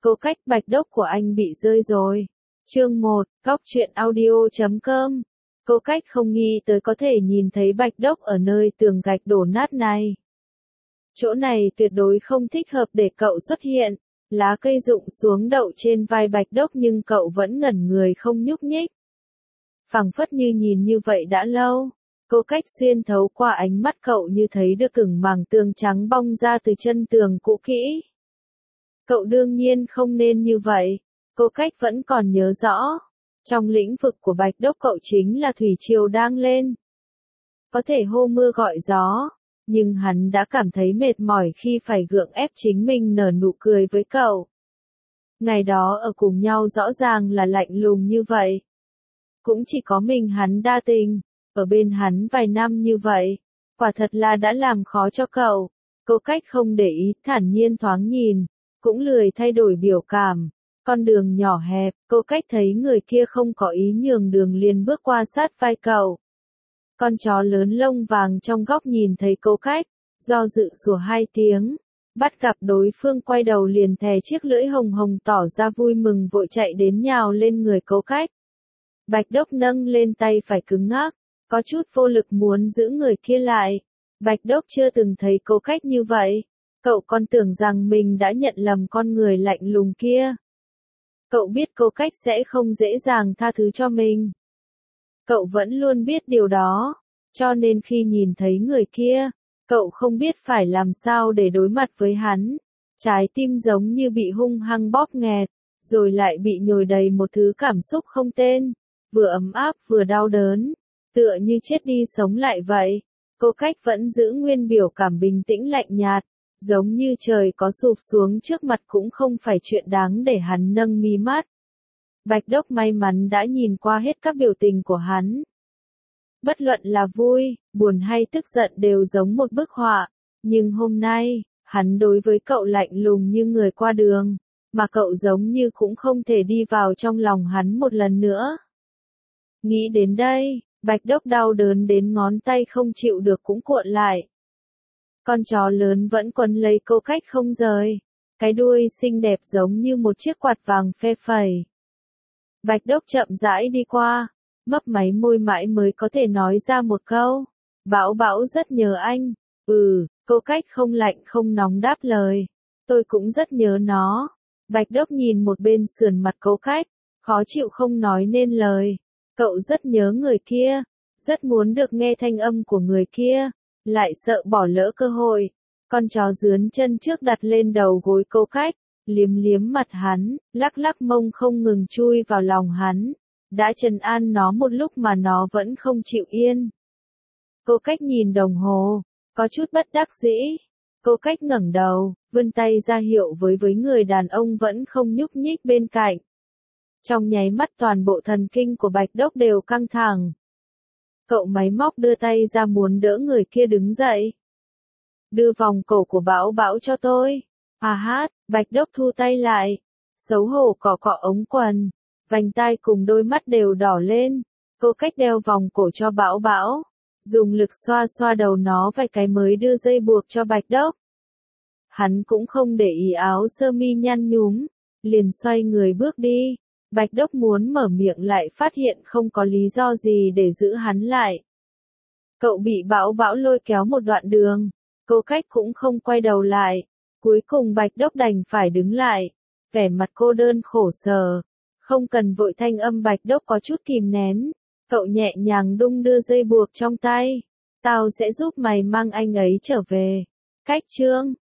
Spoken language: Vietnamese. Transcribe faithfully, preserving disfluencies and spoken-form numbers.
Câu cách bạch đốc của anh bị rơi rồi. Chương một, Góc truyện audio chấm com. Câu cách không nghĩ tới có thể nhìn thấy bạch đốc ở nơi tường gạch đổ nát này. Chỗ này tuyệt đối không thích hợp để cậu xuất hiện. Lá cây rụng xuống đậu trên vai bạch đốc nhưng cậu vẫn ngẩn người không nhúc nhích. Phảng phất như nhìn như vậy đã lâu. Câu cách xuyên thấu qua ánh mắt cậu như thấy được từng mảng tường trắng bong ra từ chân tường cũ kỹ. Cậu đương nhiên không nên như vậy. Câu cách vẫn còn nhớ rõ. Trong lĩnh vực của bạch đốc cậu chính là thủy triều đang lên. Có thể hô mưa gọi gió. Nhưng hắn đã cảm thấy mệt mỏi khi phải gượng ép chính mình nở nụ cười với cậu. Ngày đó ở cùng nhau rõ ràng là lạnh lùng như vậy. Cũng chỉ có mình hắn đa tình. Ở bên hắn vài năm như vậy. Quả thật là đã làm khó cho cậu. Câu cách không để ý, thản nhiên thoáng nhìn. Cũng lười thay đổi biểu cảm. Con đường nhỏ hẹp, câu cách thấy người kia không có ý nhường đường liền bước qua sát vai cậu. Con chó lớn lông vàng trong góc nhìn thấy câu cách, do dự sủa hai tiếng. Bắt gặp đối phương quay đầu liền thè chiếc lưỡi hồng hồng tỏ ra vui mừng vội chạy đến nhào lên người câu cách. Bạch đốc nâng lên tay phải cứng ngắc, có chút vô lực muốn giữ người kia lại. Bạch đốc chưa từng thấy câu cách như vậy. Cậu còn tưởng rằng mình đã nhận lầm con người lạnh lùng kia. Cậu biết câu cách sẽ không dễ dàng tha thứ cho mình. Cậu vẫn luôn biết điều đó. Cho nên khi nhìn thấy người kia, cậu không biết phải làm sao để đối mặt với hắn. Trái tim giống như bị hung hăng bóp nghẹt, rồi lại bị nhồi đầy một thứ cảm xúc không tên. Vừa ấm áp vừa đau đớn, tựa như chết đi sống lại vậy. Câu cách vẫn giữ nguyên biểu cảm bình tĩnh lạnh nhạt. Giống như trời có sụp xuống trước mặt cũng không phải chuyện đáng để hắn nâng mí mắt. Bạch đốc may mắn đã nhìn qua hết các biểu tình của hắn. Bất luận là vui, buồn hay tức giận đều giống một bức họa. Nhưng hôm nay, hắn đối với cậu lạnh lùng như người qua đường. Mà cậu giống như cũng không thể đi vào trong lòng hắn một lần nữa. Nghĩ đến đây, bạch đốc đau đớn đến ngón tay không chịu được cũng cuộn lại. Con chó lớn vẫn quấn lấy câu cách không rời. Cái đuôi xinh đẹp giống như một chiếc quạt vàng phe phẩy. Bạch đốc chậm rãi đi qua. Mấp máy môi mãi mới có thể nói ra một câu. Bão bão rất nhớ anh. Ừ, câu cách không lạnh không nóng đáp lời. Tôi cũng rất nhớ nó. Bạch đốc nhìn một bên sườn mặt câu cách. Khó chịu không nói nên lời. Cậu rất nhớ người kia. Rất muốn được nghe thanh âm của người kia. Lại sợ bỏ lỡ cơ hội. Con chó dướn chân trước đặt lên đầu gối câu cách, liếm liếm mặt hắn, lắc lắc mông không ngừng chui vào lòng hắn. Đã trấn an nó một lúc mà nó vẫn không chịu yên. Câu cách nhìn đồng hồ, có chút bất đắc dĩ. Câu cách ngẩng đầu, vươn tay ra hiệu với với người đàn ông vẫn không nhúc nhích bên cạnh. Trong nháy mắt toàn bộ thần kinh của bạch đốc đều căng thẳng. Cậu máy móc đưa tay ra muốn đỡ người kia đứng dậy. Đưa vòng cổ của Bão Bão cho tôi. À hát, bạch đốc thu tay lại. Xấu hổ cọ cọ ống quần. Vành tai cùng đôi mắt đều đỏ lên. Cô cách đeo vòng cổ cho Bão Bão. Dùng lực xoa xoa đầu nó vài cái mới đưa dây buộc cho bạch đốc. Hắn cũng không để ý áo sơ mi nhăn nhúm. Liền xoay người bước đi. Bạch đốc muốn mở miệng lại phát hiện không có lý do gì để giữ hắn lại. Cậu bị Bão Bão lôi kéo một đoạn đường. Câu cách cũng không quay đầu lại. Cuối cùng bạch đốc đành phải đứng lại. Vẻ mặt cô đơn khổ sở. Không cần vội thanh âm bạch đốc có chút kìm nén. Cậu nhẹ nhàng đung đưa dây buộc trong tay. Tao sẽ giúp mày mang anh ấy trở về. Cách chương.